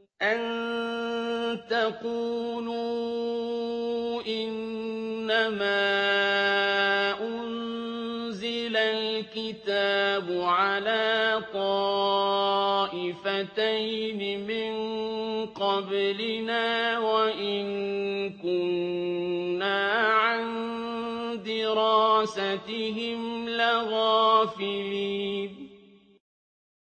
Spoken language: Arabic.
أَن تَقُولُوا إِنَّمَا أُنزِلَ الْكِتَابُ عَلَىٰ طَائِفَتَيْنِ مِن قَبْلِنَا وَإِن كُنَّا عَن دِرَاسَتِهِمْ لَغَافِلِينَ